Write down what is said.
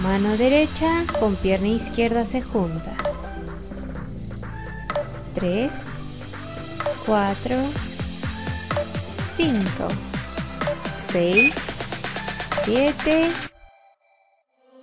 Mano derecha con pierna izquierda se junta. 3, 4, 5, 6, 7